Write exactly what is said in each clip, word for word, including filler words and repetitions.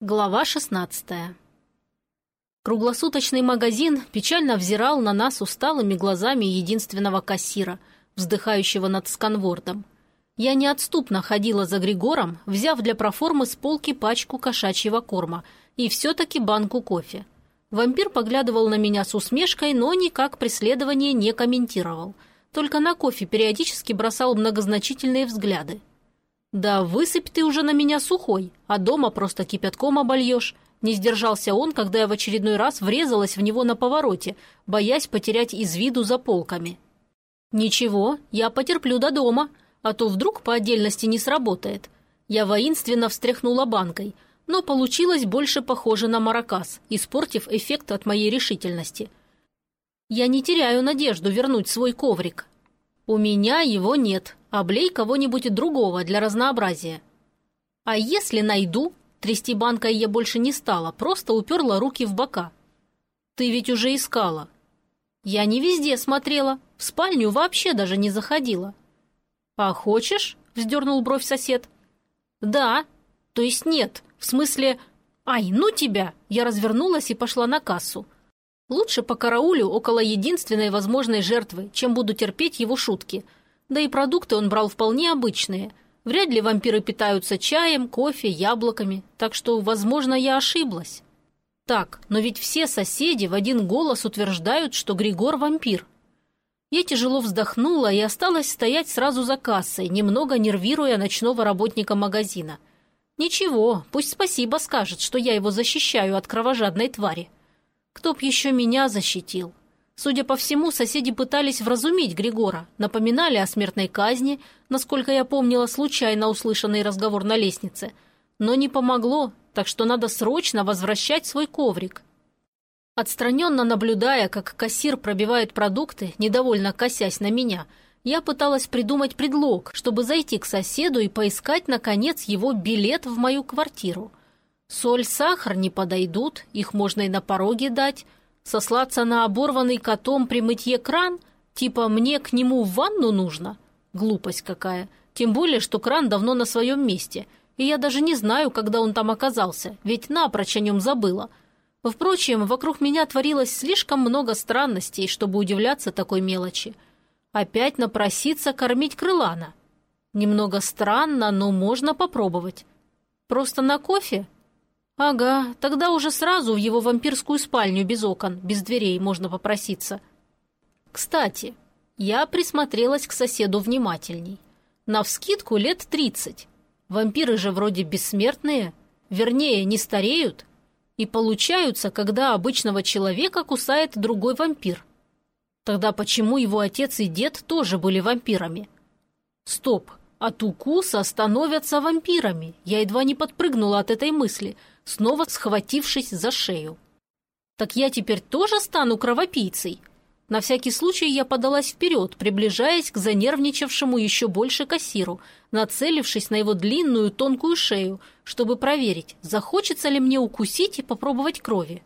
Глава шестнадцатая. Круглосуточный магазин печально взирал на нас усталыми глазами единственного кассира, вздыхающего над сканвордом. Я неотступно ходила за Григором, взяв для проформы с полки пачку кошачьего корма и все-таки банку кофе. Вампир поглядывал на меня с усмешкой, но никак преследование не комментировал. Только на кофе периодически бросал многозначительные взгляды. «Да высыпь ты уже на меня сухой, а дома просто кипятком обольешь», — не сдержался он, когда я в очередной раз врезалась в него на повороте, боясь потерять из виду за полками. «Ничего, я потерплю до дома, а то вдруг по отдельности не сработает». Я воинственно встряхнула банкой, но получилось больше похоже на маракас, испортив эффект от моей решительности. «Я не теряю надежду вернуть свой коврик. У меня его нет. Облей кого-нибудь другого для разнообразия». «А если найду?» Трясти банкой я больше не стала, просто уперла руки в бока. «Ты ведь уже искала». «Я не везде смотрела, в спальню вообще даже не заходила». «А хочешь?» — вздернул бровь сосед. «Да, то есть нет, в смысле... Ай, ну тебя!» Я развернулась и пошла на кассу. «Лучше покараулю около единственной возможной жертвы, чем буду терпеть его шутки». Да и продукты он брал вполне обычные. Вряд ли вампиры питаются чаем, кофе, яблоками, так что, возможно, я ошиблась. Так, но ведь все соседи в один голос утверждают, что Григор вампир. Я тяжело вздохнула и осталась стоять сразу за кассой, немного нервируя ночного работника магазина. Ничего, пусть спасибо скажет, что я его защищаю от кровожадной твари. Кто б еще меня защитил? Судя по всему, соседи пытались вразумить Григора, напоминали о смертной казни, насколько я помнила случайно услышанный разговор на лестнице. Но не помогло, так что надо срочно возвращать свой коврик. Отстраненно наблюдая, как кассир пробивает продукты, недовольно косясь на меня, я пыталась придумать предлог, чтобы зайти к соседу и поискать, наконец, его билет в мою квартиру. Соль, сахар не подойдут, их можно и на пороге дать. Сослаться на оборванный котом при мытье кран? Типа мне к нему в ванну нужно? Глупость какая. Тем более, что кран давно на своем месте. И я даже не знаю, когда он там оказался, ведь напрочь о нем забыла. Впрочем, вокруг меня творилось слишком много странностей, чтобы удивляться такой мелочи. Опять напроситься кормить крылана. Немного странно, но можно попробовать. Просто на кофе? Ага, тогда уже сразу в его вампирскую спальню без окон, без дверей можно попроситься. Кстати, я присмотрелась к соседу внимательней. Навскидку лет тридцать. Вампиры же вроде бессмертные, вернее, не стареют, и получаются, когда обычного человека кусает другой вампир. Тогда почему его отец и дед тоже были вампирами? Стоп, от укуса становятся вампирами. Я едва не подпрыгнула от этой мысли, снова схватившись за шею. Так я теперь тоже стану кровопийцей? На всякий случай я подалась вперед, приближаясь к занервничавшему еще больше кассиру, нацелившись на его длинную тонкую шею, чтобы проверить, захочется ли мне укусить и попробовать крови.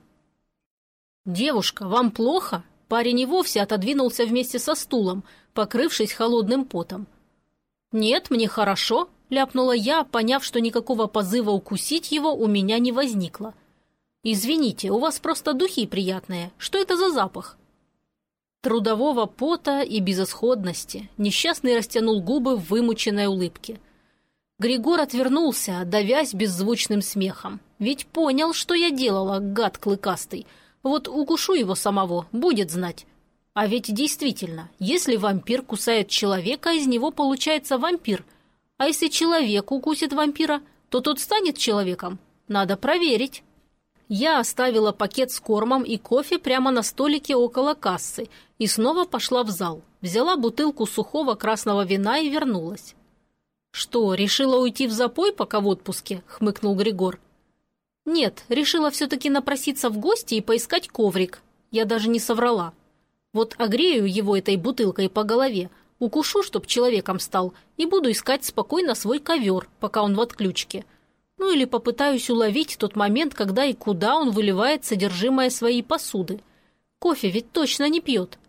«Девушка, вам плохо?» Парень и вовсе отодвинулся вместе со стулом, покрывшись холодным потом. «Нет, мне хорошо», — ляпнула я, поняв, что никакого позыва укусить его у меня не возникло. «Извините, у вас просто духи приятные. Что это за запах?» Трудового пота и безысходности. Несчастный растянул губы в вымученной улыбке. Григор отвернулся, давясь беззвучным смехом. Ведь понял, что я делала, гад клыкастый. Вот укушу его самого, будет знать. А ведь действительно, если вампир кусает человека, из него получается вампир. А если человек укусит вампира, то тот станет человеком. Надо проверить. Я оставила пакет с кормом и кофе прямо на столике около кассы и снова пошла в зал. Взяла бутылку сухого красного вина и вернулась. «Что, решила уйти в запой, пока в отпуске?» — хмыкнул Григор. «Нет, решила все-таки напроситься в гости и поискать коврик. Я даже не соврала. Вот огрею его этой бутылкой по голове, укушу, чтоб человеком стал, и буду искать спокойно свой ковер, пока он в отключке. Ну или попытаюсь уловить тот момент, когда и куда он выливает содержимое своей посуды. Кофе ведь точно не пьет.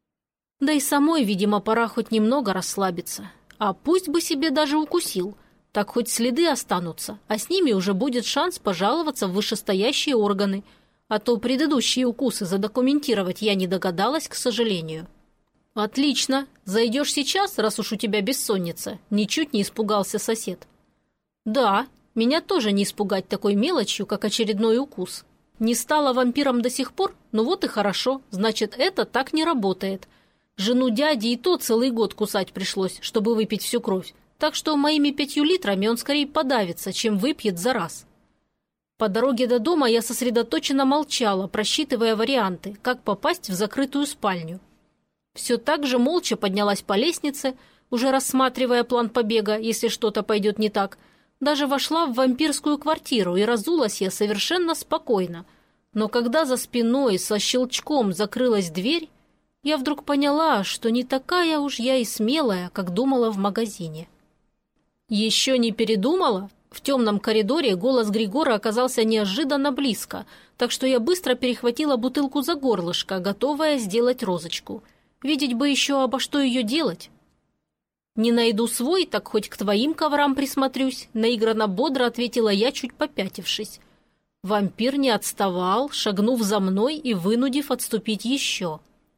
Да и самой, видимо, пора хоть немного расслабиться. А пусть бы себе даже укусил. Так хоть следы останутся, а с ними уже будет шанс пожаловаться в вышестоящие органы. А то предыдущие укусы задокументировать я не догадалась, к сожалению». «Отлично. Зайдешь сейчас, раз уж у тебя бессонница?» – ничуть не испугался сосед. «Да, меня тоже не испугать такой мелочью, как очередной укус. Не стала вампиром до сих пор? Ну вот и хорошо, значит, это так не работает. Жену дяди и то целый год кусать пришлось, чтобы выпить всю кровь, так что моими пятью литрами он скорее подавится, чем выпьет за раз». По дороге до дома я сосредоточенно молчала, просчитывая варианты, как попасть в закрытую спальню. Все так же молча поднялась по лестнице, уже рассматривая план побега, если что-то пойдет не так. Даже вошла в вампирскую квартиру, и разулась я совершенно спокойно. Но когда за спиной со щелчком закрылась дверь, я вдруг поняла, что не такая уж я и смелая, как думала в магазине. «Еще не передумала?» В темном коридоре голос Григора оказался неожиданно близко, так что я быстро перехватила бутылку за горлышко, готовая сделать розочку. Видеть бы еще, обо что ее делать. «Не найду свой, так хоть к твоим коврам присмотрюсь», наигранно бодро ответила я, чуть попятившись. Вампир не отставал, шагнув за мной и вынудив отступить еще.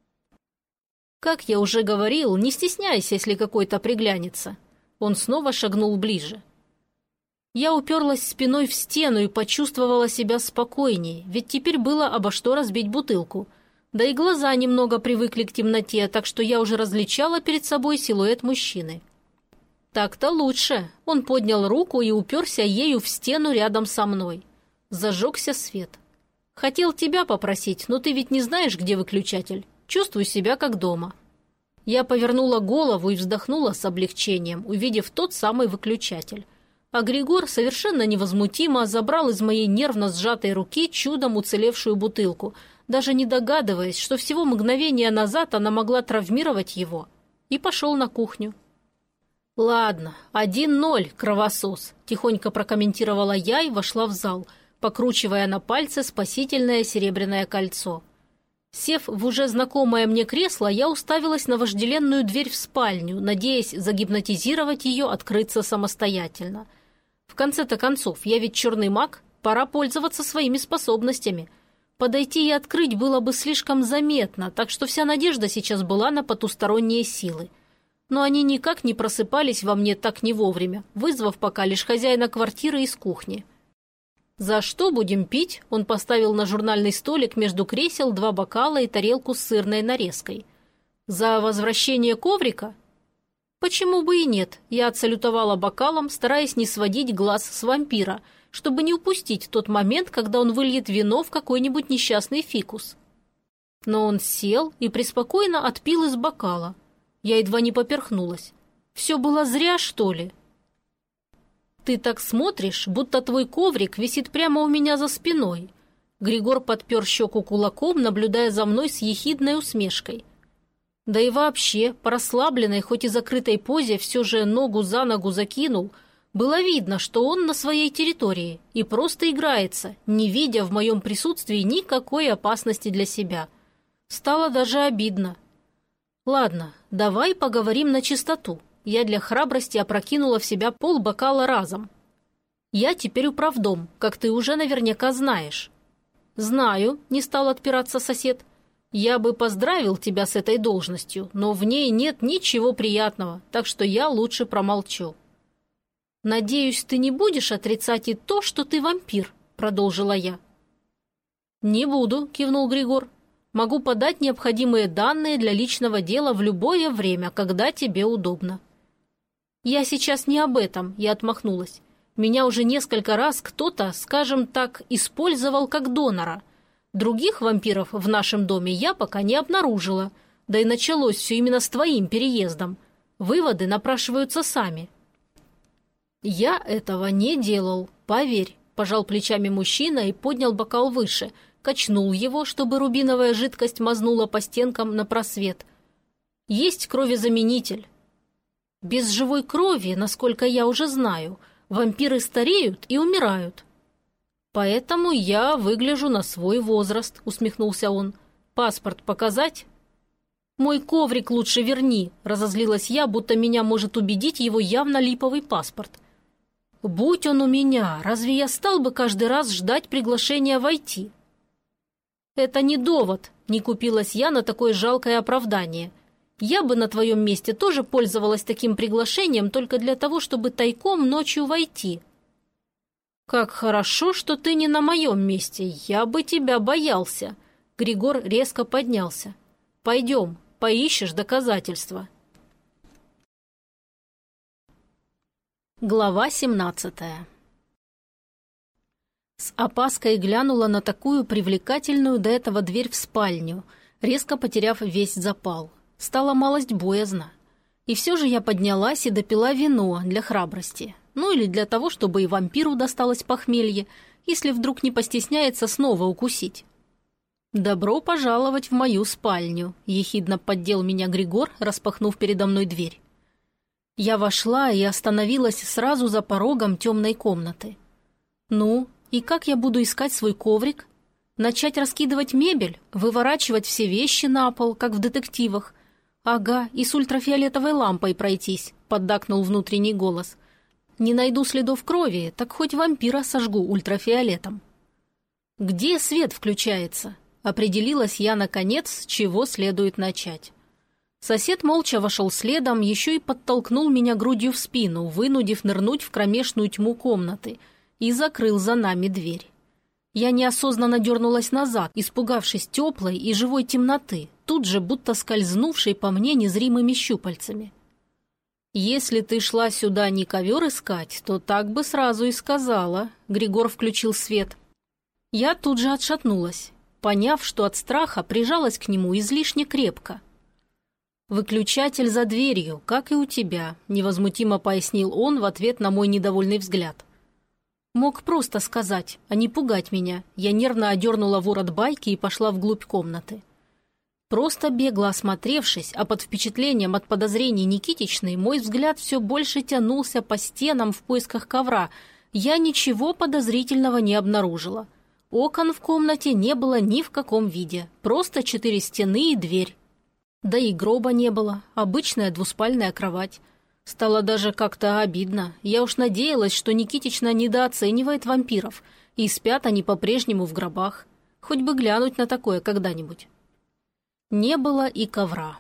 «Как я уже говорил, не стесняйся, если какой-то приглянется». Он снова шагнул ближе. Я уперлась спиной в стену и почувствовала себя спокойнее, ведь теперь было обо что разбить бутылку. Да и глаза немного привыкли к темноте, так что я уже различала перед собой силуэт мужчины. «Так-то лучше». Он поднял руку и уперся ею в стену рядом со мной. Зажегся свет. «Хотел тебя попросить, но ты ведь не знаешь, где выключатель. Чувствую себя как дома». Я повернула голову и вздохнула с облегчением, увидев тот самый выключатель. А Григор совершенно невозмутимо забрал из моей нервно сжатой руки чудом уцелевшую бутылку, даже не догадываясь, что всего мгновение назад она могла травмировать его, и пошел на кухню. «Ладно, один ноль, кровосос», – тихонько прокомментировала я и вошла в зал, покручивая на пальце спасительное серебряное кольцо. Сев в уже знакомое мне кресло, я уставилась на вожделенную дверь в спальню, надеясь загипнотизировать ее, открыться самостоятельно. В конце-то концов, я ведь черный маг, пора пользоваться своими способностями. Подойти и открыть было бы слишком заметно, так что вся надежда сейчас была на потусторонние силы. Но они никак не просыпались во мне так не вовремя, вызвав пока лишь хозяина квартиры из кухни. «За что будем пить?» Он поставил на журнальный столик между кресел два бокала и тарелку с сырной нарезкой. «За возвращение коврика?» «Почему бы и нет?» Я отсалютовала бокалом, стараясь не сводить глаз с вампира, чтобы не упустить тот момент, когда он выльет вино в какой-нибудь несчастный фикус. Но он сел и преспокойно отпил из бокала. Я едва не поперхнулась. «Все было зря, что ли?» «Ты так смотришь, будто твой коврик висит прямо у меня за спиной». Григор подпер щеку кулаком, наблюдая за мной с ехидной усмешкой. Да и вообще, по расслабленной, хоть и закрытой позе, все же ногу за ногу закинул. Было видно, что он на своей территории и просто играется, не видя в моем присутствии никакой опасности для себя. Стало даже обидно. «Ладно, давай поговорим на чистоту». Я для храбрости опрокинула в себя полбокала разом. «Я теперь управдом, как ты уже наверняка знаешь». «Знаю», — не стал отпираться сосед. «Я бы поздравил тебя с этой должностью, но в ней нет ничего приятного, так что я лучше промолчу». «Надеюсь, ты не будешь отрицать и то, что ты вампир», — продолжила я. «Не буду», — кивнул Григор. «Могу подать необходимые данные для личного дела в любое время, когда тебе удобно». «Я сейчас не об этом», — я отмахнулась. «Меня уже несколько раз кто-то, скажем так, использовал как донора. Других вампиров в нашем доме я пока не обнаружила. Да и началось все именно с твоим переездом. Выводы напрашиваются сами». «Я этого не делал, поверь», – пожал плечами мужчина и поднял бокал выше, качнул его, чтобы рубиновая жидкость мазнула по стенкам на просвет. «Есть кровезаменитель». «Без живой крови, насколько я уже знаю, вампиры стареют и умирают». «Поэтому я выгляжу на свой возраст», – усмехнулся он. «Паспорт показать?» «Мой коврик лучше верни», – разозлилась я, будто меня может убедить его явно липовый паспорт. Будь он у меня, разве я стал бы каждый раз ждать приглашения войти? Это не довод, не купилась я на такое жалкое оправдание. Я бы на твоем месте тоже пользовалась таким приглашением только для того, чтобы тайком ночью войти. Как хорошо, что ты не на моем месте, я бы тебя боялся. Григор резко поднялся. Пойдем, поищешь доказательства. Глава семнадцатая. С опаской глянула на такую привлекательную до этого дверь в спальню, резко потеряв весь запал. Стало малость боязно. И все же я поднялась и допила вино для храбрости. Ну или для того, чтобы и вампиру досталось похмелье, если вдруг не постесняется снова укусить. «Добро пожаловать в мою спальню», — ехидно поддел меня Григор, распахнув передо мной дверь. Я вошла и остановилась сразу за порогом темной комнаты. «Ну, и как я буду искать свой коврик? Начать раскидывать мебель, выворачивать все вещи на пол, как в детективах? Ага, и с ультрафиолетовой лампой пройтись», — поддакнул внутренний голос. «Не найду следов крови, так хоть вампира сожгу ультрафиолетом». «Где свет включается?» Определилась я, наконец, с чего следует начать. Сосед молча вошел следом, еще и подтолкнул меня грудью в спину, вынудив нырнуть в кромешную тьму комнаты, и закрыл за нами дверь. Я неосознанно дернулась назад, испугавшись теплой и живой темноты, тут же будто скользнувшей по мне незримыми щупальцами. «Если ты шла сюда не ковер искать, то так бы сразу и сказала», — Григор включил свет. Я тут же отшатнулась, поняв, что от страха прижалась к нему излишне крепко. «Выключатель за дверью, как и у тебя», — невозмутимо пояснил он в ответ на мой недовольный взгляд. Мог просто сказать, а не пугать меня. Я нервно одернула ворот байки и пошла вглубь комнаты. Просто бегло осмотревшись, а под впечатлением от подозрений Никитичной, мой взгляд все больше тянулся по стенам в поисках ковра. Я ничего подозрительного не обнаружила. Окон в комнате не было ни в каком виде, просто четыре стены и дверь. Да и гроба не было, обычная двуспальная кровать. Стало даже как-то обидно. Я уж надеялась, что Никитична недооценивает вампиров, и спят они по-прежнему в гробах. Хоть бы глянуть на такое когда-нибудь. Не было и ковра.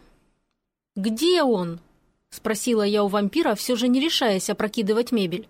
«Где он?» — спросила я у вампира, все же не решаясь опрокидывать мебель.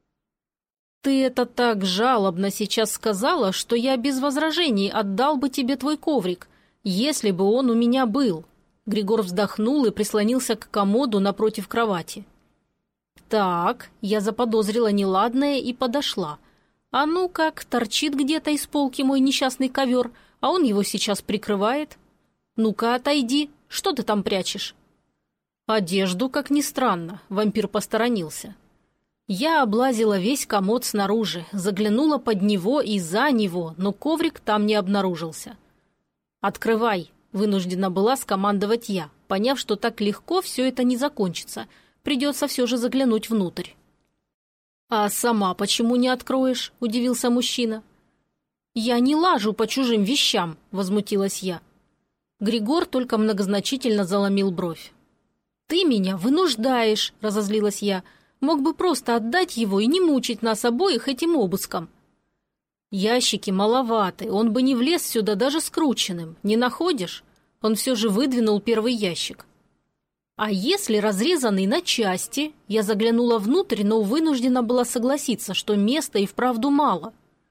«Ты это так жалобно сейчас сказала, что я без возражений отдал бы тебе твой коврик, если бы он у меня был». Григор вздохнул и прислонился к комоду напротив кровати. «Так», — я заподозрила неладное и подошла. «А ну как, торчит где-то из полки мой несчастный ковер, а он его сейчас прикрывает. Ну-ка, отойди, что ты там прячешь?» «Одежду, как ни странно», — вампир посторонился. Я облазила весь комод снаружи, заглянула под него и за него, но коврик там не обнаружился. «Открывай», — вынуждена была скомандовать я, поняв, что так легко все это не закончится, придется все же заглянуть внутрь. «А сама почему не откроешь?» — удивился мужчина. «Я не лажу по чужим вещам», — возмутилась я. Григор только многозначительно заломил бровь. «Ты меня вынуждаешь», — разозлилась я. «Мог бы просто отдать его и не мучить нас обоих этим обыском». «Ящики маловаты, он бы не влез сюда даже скрученным, не находишь?» Он все же выдвинул первый ящик. «А если разрезанный на части?» Я заглянула внутрь, но вынуждена была согласиться, что места и вправду мало.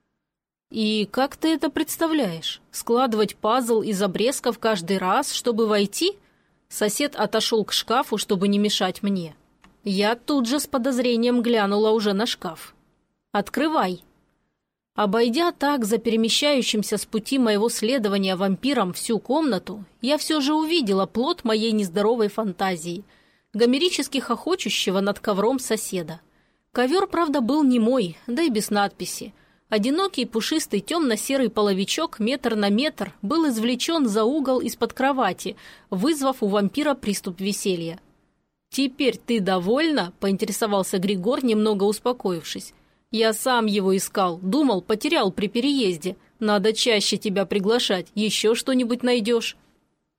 «И как ты это представляешь? Складывать пазл из обрезков каждый раз, чтобы войти?» Сосед отошел к шкафу, чтобы не мешать мне. Я тут же с подозрением глянула уже на шкаф. «Открывай!» Обойдя так за перемещающимся с пути моего следования вампиром всю комнату, я все же увидела плод моей нездоровой фантазии, гомерически хохочущего над ковром соседа. Ковер, правда, был не мой, да и без надписи. Одинокий пушистый темно-серый половичок метр на метр был извлечен за угол из-под кровати, вызвав у вампира приступ веселья. «Теперь ты довольна?» – поинтересовался Григор, немного успокоившись. «Я сам его искал, думал, потерял при переезде. Надо чаще тебя приглашать, еще что-нибудь найдешь».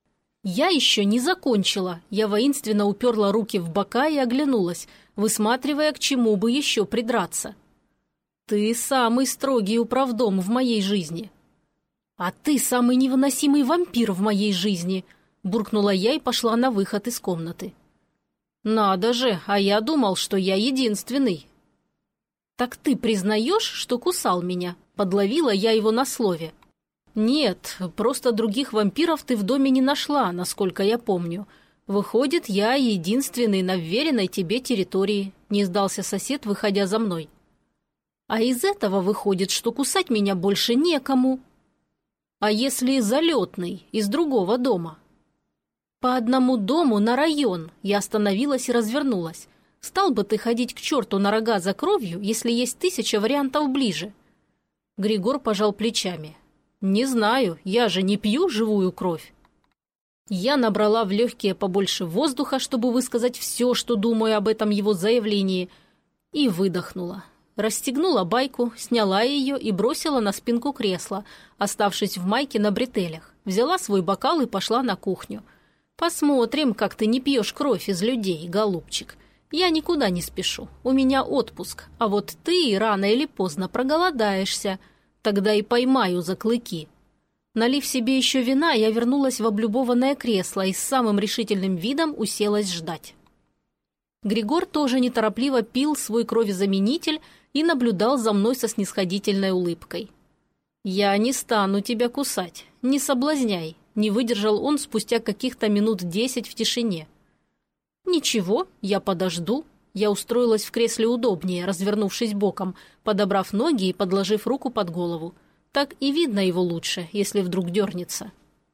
«Я еще не закончила». Я воинственно уперла руки в бока и оглянулась, высматривая, к чему бы еще придраться. «Ты самый строгий управдом в моей жизни». «А ты самый невыносимый вампир в моей жизни», – буркнула я и пошла на выход из комнаты. «Надо же, а я думал, что я единственный». «Так ты признаешь, что кусал меня?» – подловила я его на слове. «Нет, просто других вампиров ты в доме не нашла, насколько я помню. Выходит, я единственный на вверенной тебе территории», – не сдался сосед, выходя за мной. «А из этого выходит, что кусать меня больше некому». «А если залетный, из другого дома?» «По одному дому на район», – я остановилась и развернулась. «Стал бы ты ходить к черту на рога за кровью, если есть тысяча вариантов ближе?» Григор пожал плечами. «Не знаю, я же не пью живую кровь». Я набрала в легкие побольше воздуха, чтобы высказать все, что думаю об этом его заявлении, и выдохнула. Расстегнула байку, сняла ее и бросила на спинку кресла, оставшись в майке на бретелях. Взяла свой бокал и пошла на кухню. «Посмотрим, как ты не пьешь кровь из людей, голубчик. Я никуда не спешу, у меня отпуск, а вот ты рано или поздно проголодаешься. Тогда и поймаю за клыки». Налив себе еще вина, я вернулась в облюбованное кресло и с самым решительным видом уселась ждать. Григор тоже неторопливо пил свой кровезаменитель и наблюдал за мной со снисходительной улыбкой. «Я не стану тебя кусать, не соблазняй», — не выдержал он спустя каких-то минут десять в тишине. «Ничего, я подожду». Я устроилась в кресле удобнее, развернувшись боком, подобрав ноги и подложив руку под голову. Так и видно его лучше, если вдруг дернется.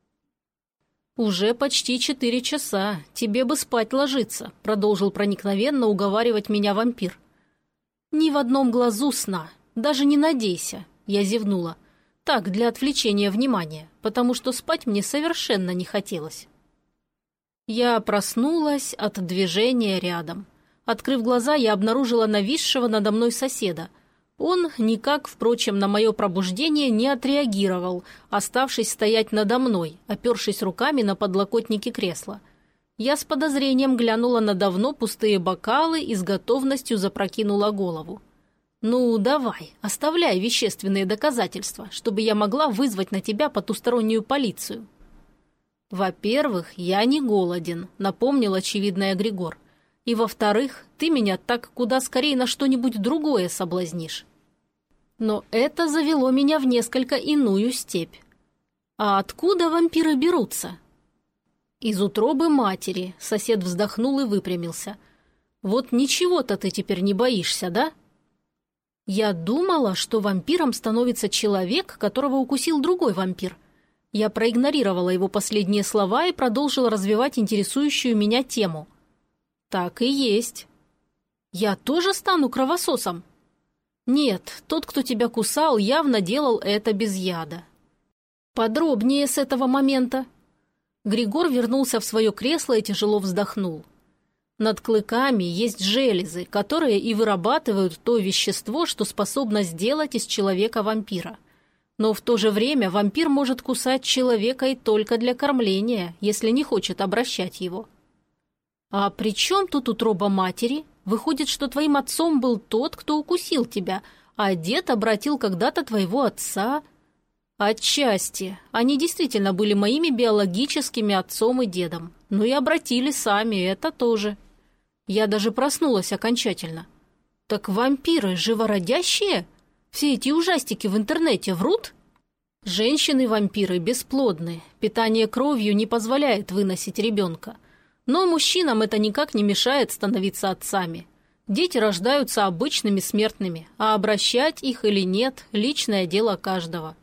«Уже почти четыре часа. Тебе бы спать ложиться», — продолжил проникновенно уговаривать меня вампир. «Ни в одном глазу сна. Даже не надейся», — я зевнула. «Так, для отвлечения внимания, потому что спать мне совершенно не хотелось». Я проснулась от движения рядом. Открыв глаза, я обнаружила нависшего надо мной соседа. Он никак, впрочем, на мое пробуждение не отреагировал, оставшись стоять надо мной, опершись руками на подлокотники кресла. Я с подозрением глянула на давно пустые бокалы и с готовностью запрокинула голову. «Ну, давай, оставляй вещественные доказательства, чтобы я могла вызвать на тебя потустороннюю полицию». «Во-первых, я не голоден», — напомнил очевидное Григор. «И во-вторых, ты меня так куда скорее на что-нибудь другое соблазнишь». Но это завело меня в несколько иную степь. А откуда вампиры берутся? Из утробы матери, сосед вздохнул и выпрямился. Вот ничего-то ты теперь не боишься, да? Я думала, что вампиром становится человек, которого укусил другой вампир. Я проигнорировала его последние слова и продолжила развивать интересующую меня тему. Так и есть. Я тоже стану кровососом? Нет, тот, кто тебя кусал, явно делал это без яда. Подробнее с этого момента. Григор вернулся в свое кресло и тяжело вздохнул. Над клыками есть железы, которые и вырабатывают то вещество, что способно сделать из человека вампира. Но в то же время вампир может кусать человека и только для кормления, если не хочет обращать его. А при чем тут утроба матери? Выходит, что твоим отцом был тот, кто укусил тебя, а дед обратил когда-то твоего отца. Отчасти. Они действительно были моими биологическими отцом и дедом. Но и обратили сами, это тоже. Я даже проснулась окончательно. Так вампиры живородящие? Все эти ужастики в интернете врут? Женщины-вампиры бесплодны. Питание кровью не позволяет выносить ребенка. Но мужчинам это никак не мешает становиться отцами. Дети рождаются обычными смертными, а обращать их или нет – личное дело каждого.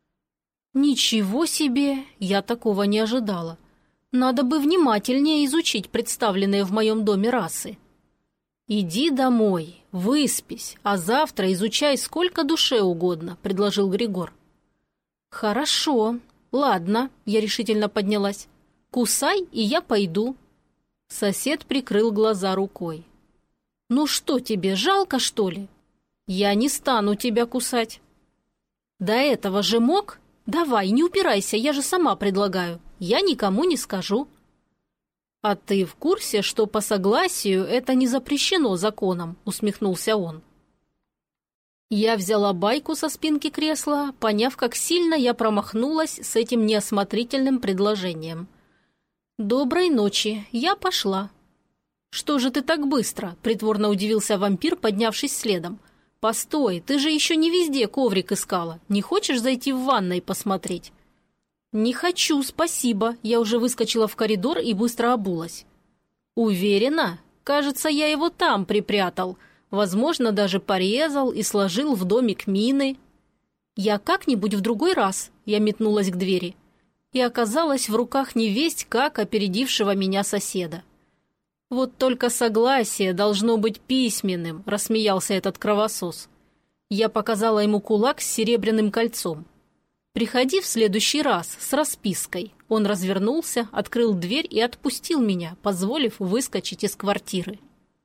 Ничего себе! Я такого не ожидала. Надо бы внимательнее изучить представленные в моем доме расы. «Иди домой, выспись, а завтра изучай сколько душе угодно», – предложил Григор. «Хорошо. Ладно», – я решительно поднялась. «Кусай, и я пойду». Сосед прикрыл глаза рукой. «Ну что тебе, жалко, что ли?» «Я не стану тебя кусать». «До этого же мог? Давай, не упирайся, я же сама предлагаю». я никому не скажу». «А ты в курсе, что по согласию это не запрещено законом?» – усмехнулся он. Я взяла байку со спинки кресла, поняв, как сильно я промахнулась с этим неосмотрительным предложением. «Доброй ночи, я пошла». «Что же ты так быстро?» – притворно удивился вампир, поднявшись следом. «Постой, ты же еще не везде коврик искала. Не хочешь зайти в ванной посмотреть?» «Не хочу, спасибо». Я уже выскочила в коридор и быстро обулась. «Уверена? Кажется, я его там припрятал. Возможно, даже порезал и сложил в домик мины». «Я как-нибудь в другой раз», – я метнулась к двери. И оказалась в руках невесть, как опередившего меня соседа. «Вот только согласие должно быть письменным», – рассмеялся этот кровосос. Я показала ему кулак с серебряным кольцом. «Приходи в следующий раз с распиской». Он развернулся, открыл дверь и отпустил меня, позволив выскочить из квартиры.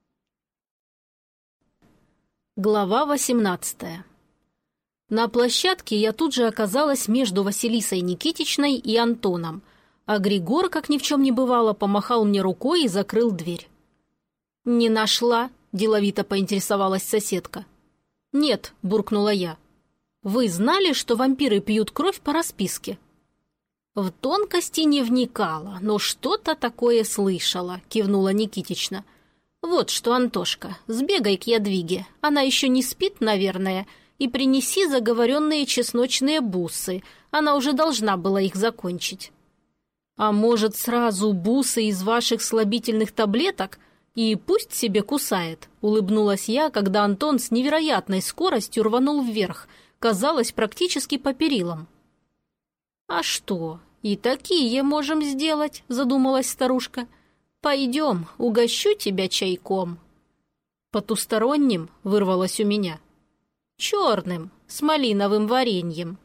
Глава восемнадцатая. На площадке я тут же оказалась между Василисой Никитичной и Антоном, а Григор, как ни в чем не бывало, помахал мне рукой и закрыл дверь. «Не нашла?» – деловито поинтересовалась соседка. «Нет», – буркнула я. «Вы знали, что вампиры пьют кровь по расписке?» «В тонкости не вникала, но что-то такое слышала», – кивнула Никитична. «Вот что, Антошка, сбегай к Ядвиге, она еще не спит, наверное, и принеси заговоренные чесночные бусы, она уже должна была их закончить». «А может, сразу бусы из ваших слабительных таблеток? И пусть себе кусает», – улыбнулась я, когда Антон с невероятной скоростью рванул вверх, казалось, практически по перилам. «А что, и такие можем сделать», – задумалась старушка. «Пойдем, угощу тебя чайком». «Потусторонним?» – вырвалось у меня. «Черным, с малиновым вареньем».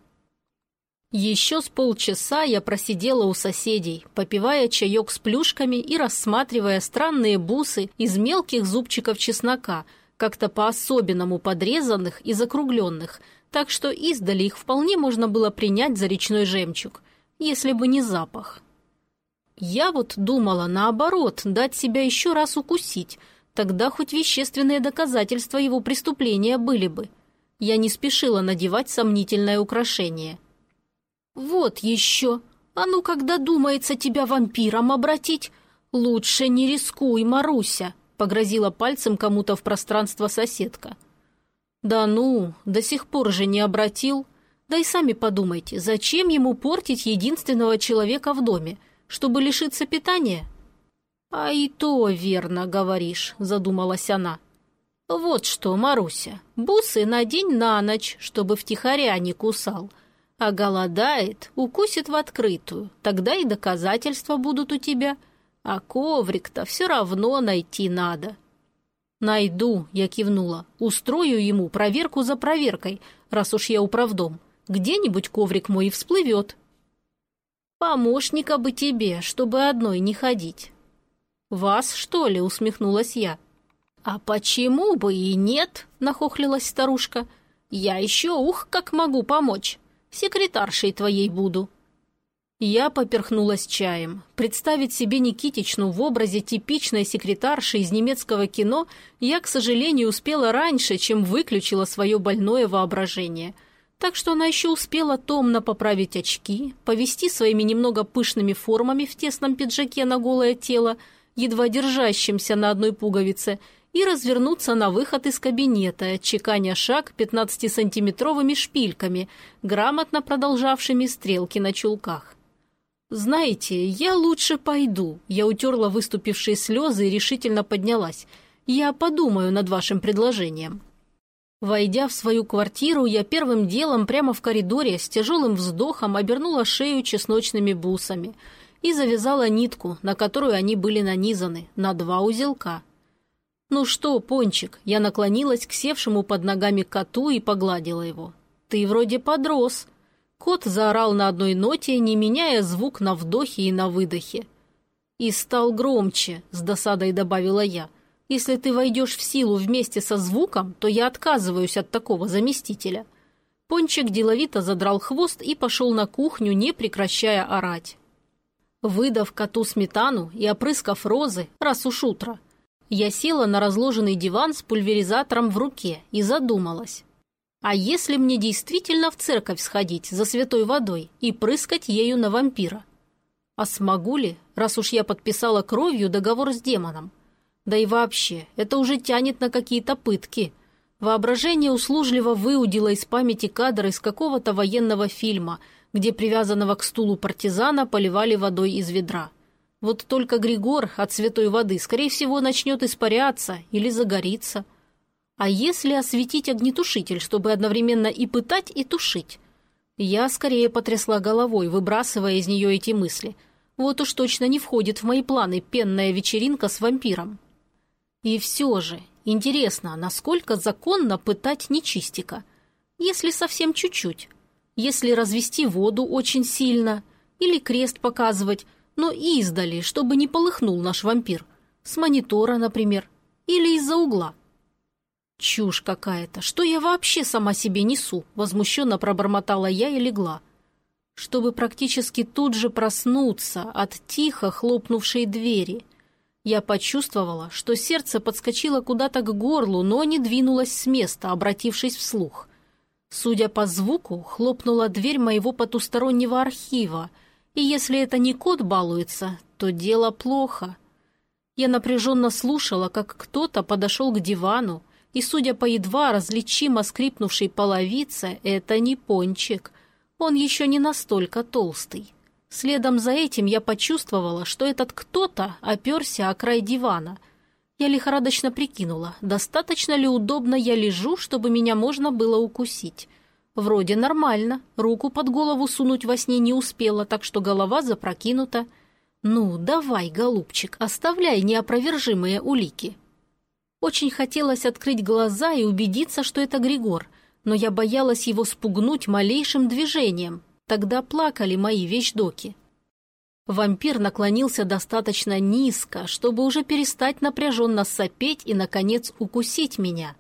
Еще с полчаса я просидела у соседей, попивая чаек с плюшками и рассматривая странные бусы из мелких зубчиков чеснока, как-то по-особенному подрезанных и закругленных, так что издали их вполне можно было принять за речной жемчуг, если бы не запах. Я вот думала, наоборот, дать себя еще раз укусить, тогда хоть вещественные доказательства его преступления были бы. Я не спешила надевать сомнительное украшение. «Вот еще! А ну, когда думается тебя вампиром обратить? Лучше не рискуй, Маруся!» — погрозила пальцем кому-то в пространство соседка. «Да ну, до сих пор же не обратил. Да и сами подумайте, зачем ему портить единственного человека в доме? Чтобы лишиться питания?» «А и то верно говоришь», — задумалась она. «Вот что, Маруся, бусы надень на ночь, чтобы втихаря не кусал. А голодает, укусит в открытую, тогда и доказательства будут у тебя. А коврик-то все равно найти надо». «Найду», — я кивнула. «Устрою ему проверку за проверкой, раз уж я управдом. Где-нибудь коврик мой и всплывет». «Помощника бы тебе, чтобы одной не ходить». «Вас, что ли?» — усмехнулась я. «А почему бы и нет?» — нахохлилась старушка. «Я еще ух, как могу помочь. Секретаршей твоей буду». Я поперхнулась чаем. Представить себе Никитичну в образе типичной секретарши из немецкого кино я, к сожалению, успела раньше, чем выключила свое больное воображение. Так что она еще успела томно поправить очки, повести своими немного пышными формами в тесном пиджаке на голое тело, едва держащимся на одной пуговице, и развернуться на выход из кабинета, чеканя шаг пятнадцатисантиметровыми шпильками, грамотно продолжавшими стрелки на чулках. «Знаете, я лучше пойду». Я утерла выступившие слезы и решительно поднялась. «Я подумаю над вашим предложением». Войдя в свою квартиру, я первым делом прямо в коридоре с тяжелым вздохом обернула шею чесночными бусами и завязала нитку, на которую они были нанизаны, на два узелка. «Ну что, Пончик?» Я наклонилась к севшему под ногами коту и погладила его. «Ты вроде подрос». Кот заорал на одной ноте, не меняя звук на вдохе и на выдохе. «И стал громче», — с досадой добавила я. «Если ты войдешь в силу вместе со звуком, то я отказываюсь от такого заместителя». Пончик деловито задрал хвост и пошел на кухню, не прекращая орать. Выдав коту сметану и опрыскав розы, раз уж утро, я села на разложенный диван с пульверизатором в руке и задумалась. А если мне действительно в церковь сходить за святой водой и прыскать ею на вампира? А смогу ли, раз уж я подписала кровью договор с демоном? Да и вообще, это уже тянет на какие-то пытки. Воображение услужливо выудило из памяти кадр из какого-то военного фильма, где привязанного к стулу партизана поливали водой из ведра. Вот только Григор от святой воды, скорее всего, начнет испаряться или загорится. А если осветить огнетушитель, чтобы одновременно и пытать, и тушить? Я скорее потрясла головой, выбрасывая из нее эти мысли. Вот уж точно не входит в мои планы пенная вечеринка с вампиром. И все же, интересно, насколько законно пытать нечистика? Если совсем чуть-чуть. Если развести воду очень сильно, или крест показывать, но издали, чтобы не полыхнул наш вампир. С монитора, например, или из-за угла. Чушь какая-то. Что я вообще сама себе несу? Возмущенно пробормотала я и легла. Чтобы практически тут же проснуться от тихо хлопнувшей двери. Я почувствовала, что сердце подскочило куда-то к горлу, но не двинулось с места, обратившись вслух. Судя по звуку, хлопнула дверь моего потустороннего архива, и если это не кот балуется, то дело плохо. Я напряженно слушала, как кто-то подошел к дивану, и, судя по едва различимо скрипнувшей половице, это не пончик. Он еще не настолько толстый. Следом за этим я почувствовала, что этот кто-то оперся о край дивана. Я лихорадочно прикинула, достаточно ли удобно я лежу, чтобы меня можно было укусить. Вроде нормально, руку под голову сунуть во сне не успела, так что голова запрокинута. Ну, давай, голубчик, оставляй неопровержимые улики. Очень хотелось открыть глаза и убедиться, что это Григор, но я боялась его спугнуть малейшим движением. Тогда плакали мои вещдоки. Вампир наклонился достаточно низко, чтобы уже перестать напряженно сопеть и, наконец, укусить меня.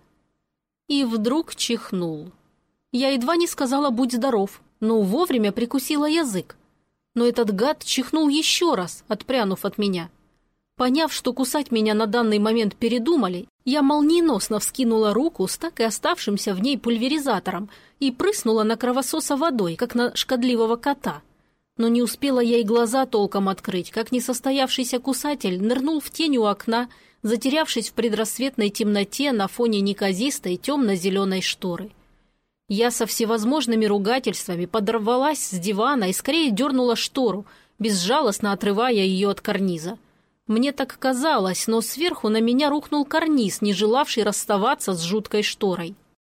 И вдруг чихнул. Я едва не сказала «будь здоров», но вовремя прикусила язык. Но этот гад чихнул еще раз, отпрянув от меня. Поняв, что кусать меня на данный момент передумали, я молниеносно вскинула руку с так и оставшимся в ней пульверизатором и прыснула на кровососа водой, как на шкодливого кота. Но не успела я и глаза толком открыть, как несостоявшийся кусатель нырнул в тень у окна, затерявшись в предрассветной темноте на фоне неказистой темно-зеленой шторы. Я со всевозможными ругательствами подорвалась с дивана и скорее дернула штору, безжалостно отрывая ее от карниза. Мне так казалось, но сверху на меня рухнул карниз, не желавший расставаться с жуткой шторой.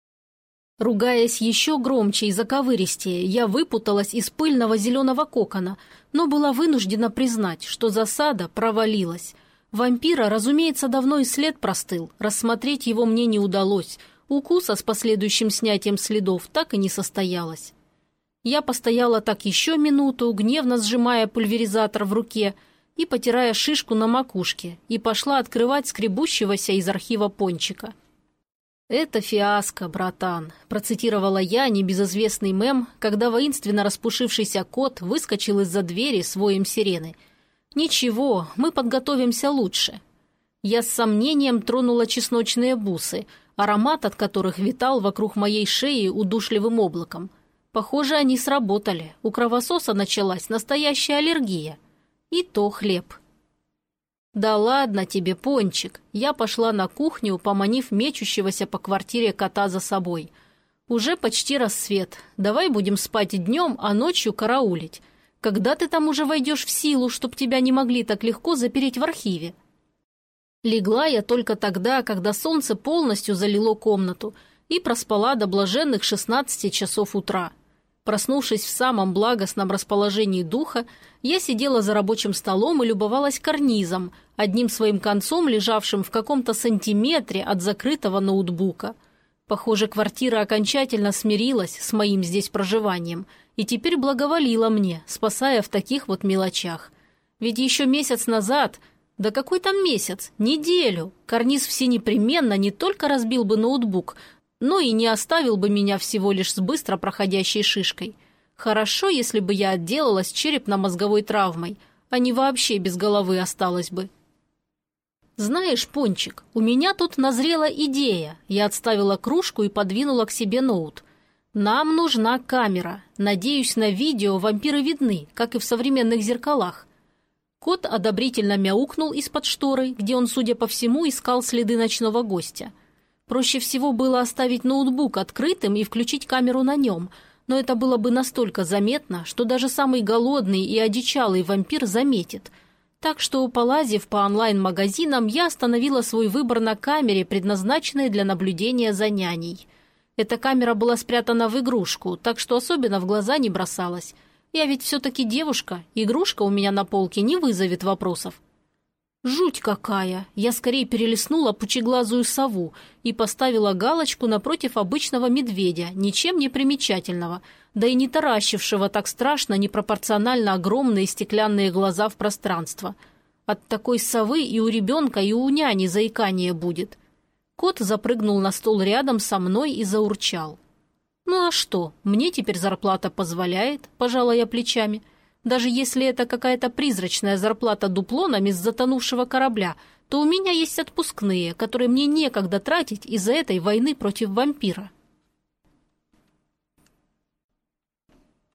Ругаясь еще громче и заковыристее, я выпуталась из пыльного зеленого кокона, но была вынуждена признать, что засада провалилась. Вампира, разумеется, давно и след простыл, рассмотреть его мне не удалось, укуса с последующим снятием следов так и не состоялось. Я постояла так еще минуту, гневно сжимая пульверизатор в руке и потирая шишку на макушке, и пошла открывать скребущегося из архива пончика. «Это фиаско, братан», – процитировала я небезызвестный мем, когда воинственно распушившийся кот выскочил из-за двери с воем сирены. «Ничего, мы подготовимся лучше». Я с сомнением тронула чесночные бусы, аромат от которых витал вокруг моей шеи удушливым облаком. Похоже, они сработали. У кровососа началась настоящая аллергия. И то хлеб. «Да ладно тебе, пончик!» Я пошла на кухню, поманив мечущегося по квартире кота за собой. «Уже почти рассвет. Давай будем спать днем, а ночью караулить. Когда ты там уже войдешь в силу, чтоб тебя не могли так легко запереть в архиве?» Легла я только тогда, когда солнце полностью залило комнату, и проспала до блаженных шестнадцати часов утра. Проснувшись в самом благостном расположении духа, я сидела за рабочим столом и любовалась карнизом, одним своим концом лежавшим в каком-то сантиметре от закрытого ноутбука. Похоже, квартира окончательно смирилась с моим здесь проживанием и теперь благоволила мне, спасая в таких вот мелочах. Ведь еще месяц назад, да какой там месяц, неделю, карниз всенепременно не только разбил бы ноутбук, но и не оставил бы меня всего лишь с быстро проходящей шишкой. Хорошо, если бы я отделалась черепно-мозговой травмой, а не вообще без головы осталась бы. «Знаешь, Пончик, у меня тут назрела идея». Я отставила кружку и подвинула к себе ноут. «Нам нужна камера. Надеюсь, на видео вампиры видны, как и в современных зеркалах». Кот одобрительно мяукнул из-под шторы, где он, судя по всему, искал следы ночного гостя. Проще всего было оставить ноутбук открытым и включить камеру на нем, но это было бы настолько заметно, что даже самый голодный и одичалый вампир заметит. Так что, полазив по онлайн-магазинам, я остановила свой выбор на камере, предназначенной для наблюдения за няней. Эта камера была спрятана в игрушку, так что особенно в глаза не бросалась. Я ведь все-таки девушка, игрушка у меня на полке не вызовет вопросов. Жуть какая! Я скорее перелистнула пучеглазую сову и поставила галочку напротив обычного медведя, ничем не примечательного, да и не таращившего так страшно непропорционально огромные стеклянные глаза в пространство. От такой совы и у ребенка, и у няни заикание будет. Кот запрыгнул на стол рядом со мной и заурчал. «Ну а что, мне теперь зарплата позволяет», – пожала я плечами. «Даже если это какая-то призрачная зарплата дуплонами с затонувшего корабля, то у меня есть отпускные, которые мне некогда тратить из-за этой войны против вампира».